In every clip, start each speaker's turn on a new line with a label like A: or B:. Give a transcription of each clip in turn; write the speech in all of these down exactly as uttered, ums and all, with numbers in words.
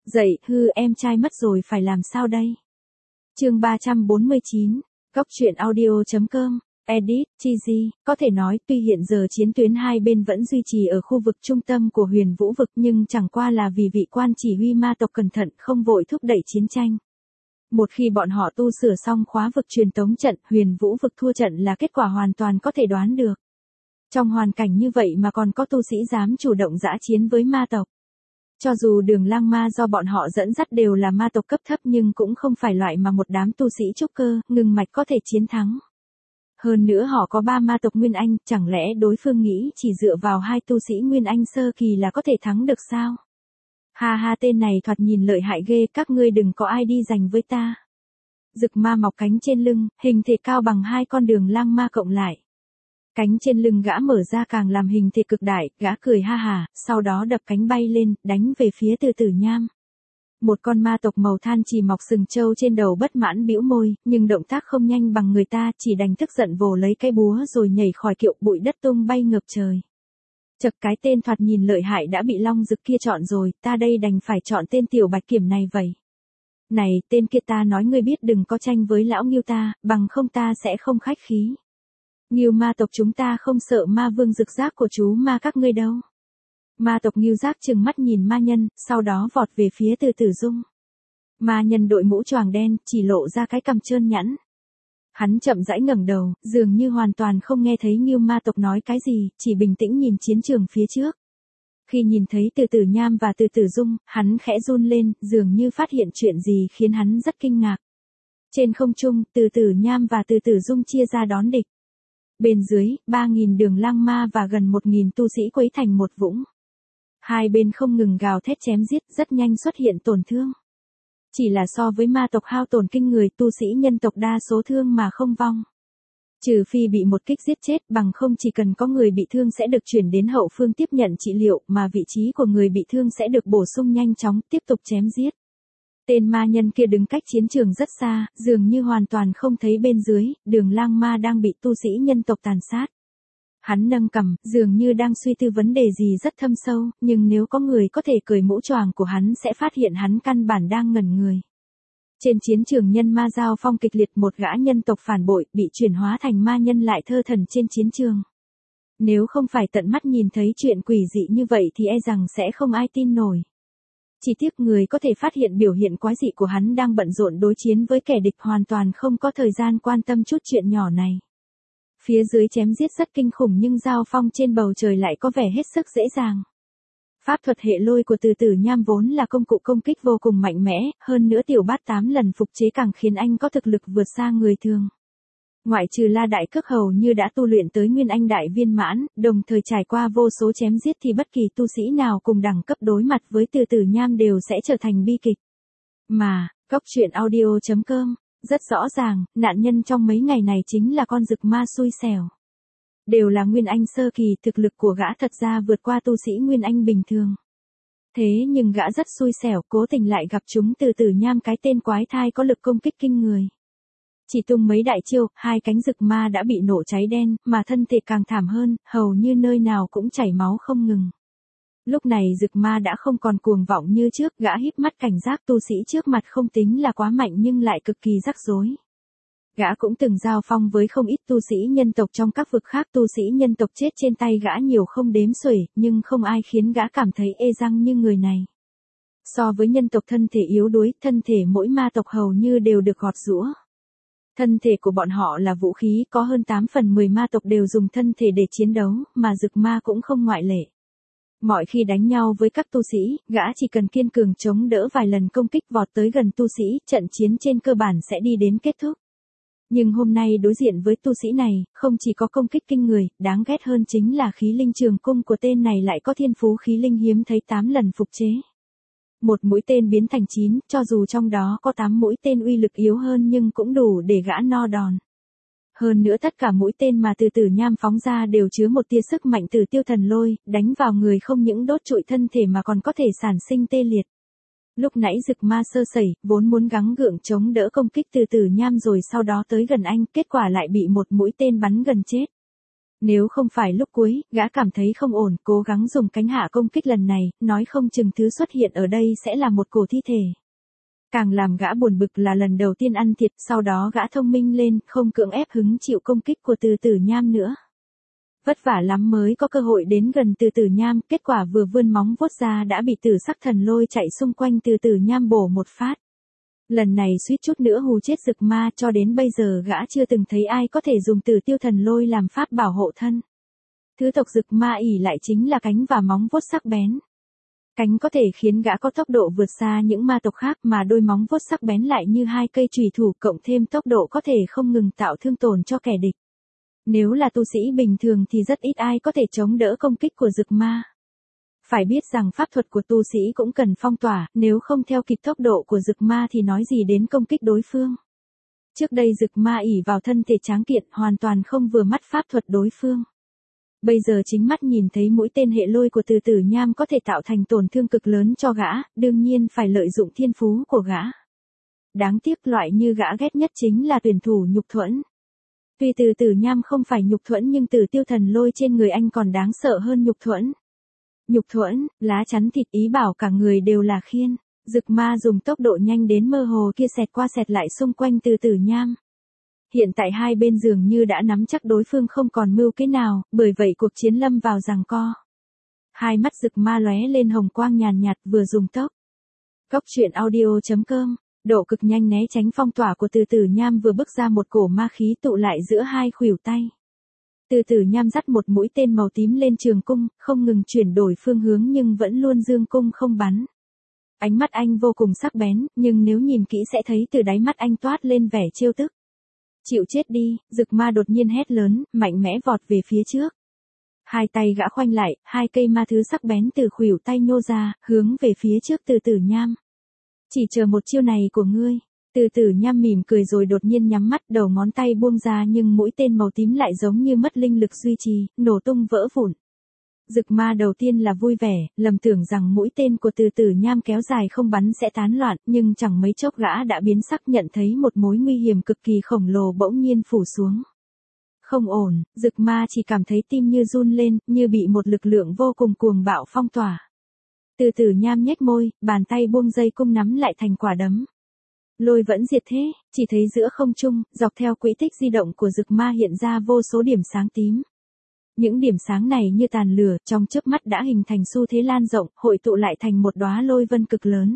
A: Dậy, hư em trai mất rồi phải làm sao đây? Chương ba trăm bốn mươi chín, Góc truyện audio.com, Edit, Chizy, có thể nói tuy hiện giờ chiến tuyến hai bên vẫn duy trì ở khu vực trung tâm của huyền vũ vực nhưng chẳng qua là vì vị quan chỉ huy ma tộc cẩn thận không vội thúc đẩy chiến tranh. Một khi bọn họ tu sửa xong khóa vực truyền tống trận, huyền vũ vực thua trận là kết quả hoàn toàn có thể đoán được. Trong hoàn cảnh như vậy mà còn có tu sĩ dám chủ động dã chiến với ma tộc. Cho dù đường lang ma do bọn họ dẫn dắt đều là ma tộc cấp thấp nhưng cũng không phải loại mà một đám tu sĩ trúc cơ, ngừng mạch có thể chiến thắng. Hơn nữa họ có ba ma tộc Nguyên Anh, chẳng lẽ đối phương nghĩ chỉ dựa vào hai tu sĩ Nguyên Anh sơ kỳ là có thể thắng được sao? Ha ha, tên này thoạt nhìn lợi hại ghê, các ngươi đừng có ai đi giành với ta. Rực ma mọc cánh trên lưng, hình thể cao bằng hai con đường lang ma cộng lại. Cánh trên lưng gã mở ra càng làm hình thể cực đại, gã cười ha hà, sau đó đập cánh bay lên, đánh về phía Từ Tử Nham. Một con ma tộc màu than chỉ mọc sừng trâu trên đầu bất mãn bĩu môi, nhưng động tác không nhanh bằng người ta, chỉ đành tức giận vồ lấy cái búa rồi nhảy khỏi kiệu, bụi đất tung bay ngập trời. Chật, cái tên thoạt nhìn lợi hại đã bị Long Dực kia chọn rồi, ta đây đành phải chọn tên tiểu bạch kiểm này vậy. Này, tên kia, ta nói ngươi biết đừng có tranh với lão Ngưu ta, bằng không ta sẽ không khách khí. Ngưu ma tộc chúng ta không sợ ma vương rực rác của chú ma các ngươi đâu. Ma tộc Ngưu Giác trừng mắt nhìn ma nhân, sau đó vọt về phía Từ Tử Dung. Ma nhân đội mũ choàng đen, chỉ lộ ra cái cằm trơn nhẵn. Hắn chậm rãi ngẩng đầu, dường như hoàn toàn không nghe thấy Ngưu ma tộc nói cái gì, chỉ bình tĩnh nhìn chiến trường phía trước. Khi nhìn thấy Từ Tử Nham và Từ Tử Dung, hắn khẽ run lên, dường như phát hiện chuyện gì khiến hắn rất kinh ngạc. Trên không trung, Từ Tử Nham và Từ Tử Dung chia ra đón địch. Bên dưới, ba nghìn đường lang ma và gần một nghìn tu sĩ quấy thành một vũng. Hai bên không ngừng gào thét chém giết, rất nhanh xuất hiện tổn thương. Chỉ là so với ma tộc hao tổn kinh người, tu sĩ nhân tộc đa số thương mà không vong. Trừ phi bị một kích giết chết, bằng không chỉ cần có người bị thương sẽ được chuyển đến hậu phương tiếp nhận trị liệu, mà vị trí của người bị thương sẽ được bổ sung nhanh chóng, tiếp tục chém giết. Tên ma nhân kia đứng cách chiến trường rất xa, dường như hoàn toàn không thấy bên dưới, đường lang ma đang bị tu sĩ nhân tộc tàn sát. Hắn nâng cằm, dường như đang suy tư vấn đề gì rất thâm sâu, nhưng nếu có người có thể cởi mũ choàng của hắn sẽ phát hiện hắn căn bản đang ngẩn người. Trên chiến trường nhân ma giao phong kịch liệt, một gã nhân tộc phản bội, bị chuyển hóa thành ma nhân lại thơ thẩn trên chiến trường. Nếu không phải tận mắt nhìn thấy chuyện quỷ dị như vậy thì e rằng sẽ không ai tin nổi. Chỉ tiếc người có thể phát hiện biểu hiện quái dị của hắn đang bận rộn đối chiến với kẻ địch, hoàn toàn không có thời gian quan tâm chút chuyện nhỏ này. Phía dưới chém giết rất kinh khủng nhưng giao phong trên bầu trời lại có vẻ hết sức dễ dàng. Pháp thuật hệ lôi của Từ Tử Nham vốn là công cụ công kích vô cùng mạnh mẽ, hơn nữa tiểu bát tám lần phục chế càng khiến anh có thực lực vượt xa người thường. Ngoại trừ La Đại Cước hầu như đã tu luyện tới Nguyên Anh Đại viên mãn, đồng thời trải qua vô số chém giết thì bất kỳ tu sĩ nào cùng đẳng cấp đối mặt với Từ Tử Nham đều sẽ trở thành bi kịch. Mà, Góc truyện audio.com, rất rõ ràng, nạn nhân trong mấy ngày này chính là con rực ma xui xẻo. Đều là Nguyên Anh sơ kỳ, thực lực của gã thật ra vượt qua tu sĩ Nguyên Anh bình thường. Thế nhưng gã rất xui xẻo, cố tình lại gặp chúng Từ Tử Nham, cái tên quái thai có lực công kích kinh người. Chỉ tung mấy đại chiêu, hai cánh rực ma đã bị nổ cháy đen, mà thân thể càng thảm hơn, hầu như nơi nào cũng chảy máu không ngừng. Lúc này rực ma đã không còn cuồng vọng như trước, gã híp mắt cảnh giác, tu sĩ trước mặt không tính là quá mạnh nhưng lại cực kỳ rắc rối. Gã cũng từng giao phong với không ít tu sĩ nhân tộc trong các vực khác, tu sĩ nhân tộc chết trên tay gã nhiều không đếm xuể, nhưng không ai khiến gã cảm thấy ê răng như người này. So với nhân tộc thân thể yếu đuối, thân thể mỗi ma tộc hầu như đều được gọt giũa. Thân thể của bọn họ là vũ khí, có hơn tám phần mười ma tộc đều dùng thân thể để chiến đấu, mà rực ma cũng không ngoại lệ. Mọi khi đánh nhau với các tu sĩ, gã chỉ cần kiên cường chống đỡ vài lần công kích vọt tới gần tu sĩ, trận chiến trên cơ bản sẽ đi đến kết thúc. Nhưng hôm nay đối diện với tu sĩ này, không chỉ có công kích kinh người, đáng ghét hơn chính là khí linh trường cung của tên này lại có thiên phú khí linh hiếm thấy tám lần phục chế. Một mũi tên biến thành chín, cho dù trong đó có tám mũi tên uy lực yếu hơn nhưng cũng đủ để gã no đòn. Hơn nữa tất cả mũi tên mà Từ Tử Nham phóng ra đều chứa một tia sức mạnh từ tiêu thần lôi, đánh vào người không những đốt trụi thân thể mà còn có thể sản sinh tê liệt. Lúc nãy rực ma sơ sẩy, vốn muốn gắng gượng chống đỡ công kích Từ Tử Nham rồi sau đó tới gần anh, kết quả lại bị một mũi tên bắn gần chết. Nếu không phải lúc cuối, gã cảm thấy không ổn, cố gắng dùng cánh hạ công kích lần này, nói không chừng thứ xuất hiện ở đây sẽ là một cổ thi thể. Càng làm gã buồn bực là lần đầu tiên ăn thiệt, sau đó gã thông minh lên, không cưỡng ép hứng chịu công kích của Từ Tử Nham nữa. Vất vả lắm mới có cơ hội đến gần Từ Tử Nham, kết quả vừa vươn móng vuốt ra đã bị Tử Sắc Thần Lôi chạy xung quanh Từ Tử Nham bổ một phát. Lần này suýt chút nữa hù chết Dực Ma, cho đến bây giờ gã chưa từng thấy ai có thể dùng Tử Tiêu Thần Lôi làm pháp bảo hộ thân. Thứ tộc Dực Ma ỷ lại chính là cánh và móng vuốt sắc bén. Cánh có thể khiến gã có tốc độ vượt xa những ma tộc khác, mà đôi móng vuốt sắc bén lại như hai cây chùy thủ, cộng thêm tốc độ có thể không ngừng tạo thương tổn cho kẻ địch. Nếu là tu sĩ bình thường thì rất ít ai có thể chống đỡ công kích của Dực Ma. Phải biết rằng pháp thuật của tu sĩ cũng cần phong tỏa, nếu không theo kịp tốc độ của Dực Ma thì nói gì đến công kích đối phương. Trước đây Dực Ma ỷ vào thân thể tráng kiện, hoàn toàn không vừa mắt pháp thuật đối phương. Bây giờ chính mắt nhìn thấy mũi tên hệ lôi của Từ Tử Nham có thể tạo thành tổn thương cực lớn cho gã, đương nhiên phải lợi dụng thiên phú của gã. Đáng tiếc loại như gã ghét nhất chính là tuyển thủ nhục thuẫn. Tuy Từ Tử Nham không phải nhục thuẫn nhưng Tử Tiêu Thần Lôi trên người anh còn đáng sợ hơn nhục thuẫn. Nhục thuẫn, lá chắn thịt, ý bảo cả người đều là khiên. Dực Ma dùng tốc độ nhanh đến mơ hồ kia xẹt qua xẹt lại xung quanh Từ Tử Nham. Hiện tại hai bên dường như đã nắm chắc đối phương không còn mưu kế nào, bởi vậy cuộc chiến lâm vào giằng co. Hai mắt Dực Ma lóe lên hồng quang nhàn nhạt, vừa dùng tốc. Góc truyện audio chấm com, độ cực nhanh né tránh phong tỏa của Từ Tử Nham, vừa bước ra một cổ ma khí tụ lại giữa hai khuỷu tay. Từ Tử Nham dắt một mũi tên màu tím lên trường cung, không ngừng chuyển đổi phương hướng nhưng vẫn luôn dương cung không bắn. Ánh mắt anh vô cùng sắc bén, nhưng nếu nhìn kỹ sẽ thấy từ đáy mắt anh toát lên vẻ trêu tức. Chịu chết đi, Dực Ma đột nhiên hét lớn, mạnh mẽ vọt về phía trước. Hai tay gã khoanh lại, hai cây ma thứ sắc bén từ khuỷu tay nhô ra, hướng về phía trước Từ Tử Nham. Chỉ chờ một chiêu này của ngươi. Từ Tử Nham mỉm cười rồi đột nhiên nhắm mắt, đầu ngón tay buông ra nhưng mũi tên màu tím lại giống như mất linh lực duy trì, nổ tung vỡ vụn. Dực Ma đầu tiên là vui vẻ, lầm tưởng rằng mũi tên của Từ Tử Nham kéo dài không bắn sẽ tán loạn, nhưng chẳng mấy chốc gã đã biến sắc, nhận thấy một mối nguy hiểm cực kỳ khổng lồ bỗng nhiên phủ xuống. Không ổn, Dực Ma chỉ cảm thấy tim như run lên, như bị một lực lượng vô cùng cuồng bạo phong tỏa. Từ Tử Nham nhếch môi, bàn tay buông dây cung nắm lại thành quả đấm. Lôi vẫn diệt thế, chỉ thấy giữa không trung, dọc theo quỹ tích di động của Dực Ma hiện ra vô số điểm sáng tím. Những điểm sáng này như tàn lửa, trong chớp mắt đã hình thành xu thế lan rộng, hội tụ lại thành một đóa lôi vân cực lớn.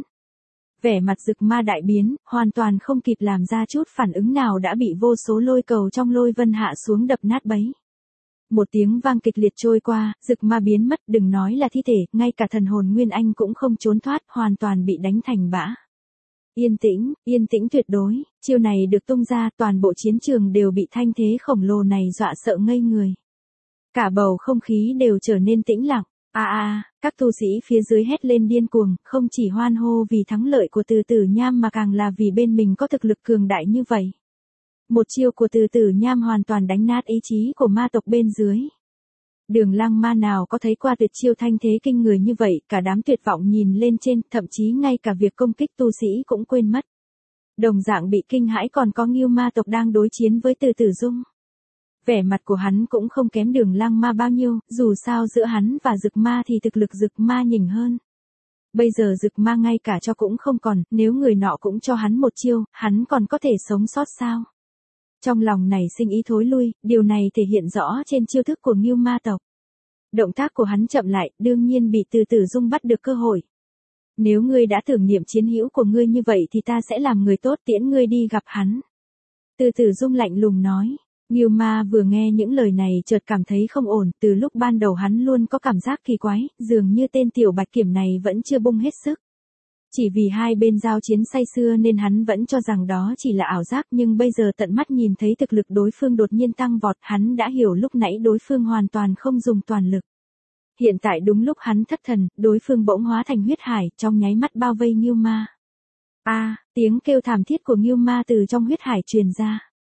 A: Vẻ mặt Dực Ma đại biến, hoàn toàn không kịp làm ra chút phản ứng nào đã bị vô số lôi cầu trong lôi vân hạ xuống đập nát bấy. Một tiếng vang kịch liệt trôi qua, Dực Ma biến mất, đừng nói là thi thể, ngay cả thần hồn Nguyên Anh cũng không trốn thoát, hoàn toàn bị đánh thành bã. Yên tĩnh, yên tĩnh tuyệt đối, chiêu này được tung ra, toàn bộ chiến trường đều bị thanh thế khổng lồ này dọa sợ ngây người. Cả bầu không khí đều trở nên tĩnh lặng. A a, các tu sĩ phía dưới hét lên điên cuồng, không chỉ hoan hô vì thắng lợi của Từ Tử Nham mà càng là vì bên mình có thực lực cường đại như vậy. Một chiêu của Từ Tử Nham hoàn toàn đánh nát ý chí của ma tộc bên dưới. Đường Lăng Ma nào có thấy qua tuyệt chiêu thanh thế kinh người như vậy, cả đám tuyệt vọng nhìn lên trên, thậm chí ngay cả việc công kích tu sĩ cũng quên mất. Đồng dạng bị kinh hãi còn có Ngưu ma tộc đang đối chiến với Từ Tử Dung. Vẻ mặt của hắn cũng không kém Đường Lăng Ma bao nhiêu, dù sao giữa hắn và Dực Ma thì thực lực Dực Ma nhỉnh hơn. Bây giờ Dực Ma ngay cả cho cũng không còn, nếu người nọ cũng cho hắn một chiêu, hắn còn có thể sống sót sao? Trong lòng này sinh ý thối lui, điều này thể hiện rõ trên chiêu thức của Ngưu ma tộc. Động tác của hắn chậm lại, đương nhiên bị Từ Tử Dung bắt được cơ hội. Nếu ngươi đã tưởng niệm chiến hữu của ngươi như vậy thì ta sẽ làm người tốt tiễn ngươi đi gặp hắn. Từ Tử Dung lạnh lùng nói. Ngưu ma vừa nghe những lời này chợt cảm thấy không ổn, từ lúc ban đầu hắn luôn có cảm giác kỳ quái, dường như tên tiểu bạch kiểm này vẫn chưa bung hết sức. Chỉ vì hai bên giao chiến say sưa nên hắn vẫn cho rằng đó chỉ là ảo giác, nhưng bây giờ tận mắt nhìn thấy thực lực đối phương đột nhiên tăng vọt, hắn đã hiểu lúc nãy đối phương hoàn toàn không dùng toàn lực. Hiện tại đúng lúc hắn thất thần, đối phương bỗng hóa thành huyết hải, trong nháy mắt bao vây Ngưu ma. A, à, tiếng kêu thảm thiết của Ngưu ma từ trong huyết hải truyền ra.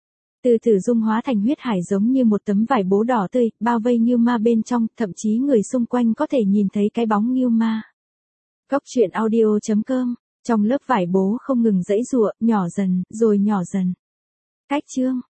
A: Từ Tử Dung hóa thành huyết hải giống như một tấm vải bố đỏ tươi, bao vây Ngưu ma bên trong, thậm chí người xung quanh có thể nhìn thấy cái bóng Ngưu ma. Góc truyện audio chấm com, trong lớp vải bố không ngừng giãy giụa, nhỏ dần, rồi nhỏ dần. Cách chương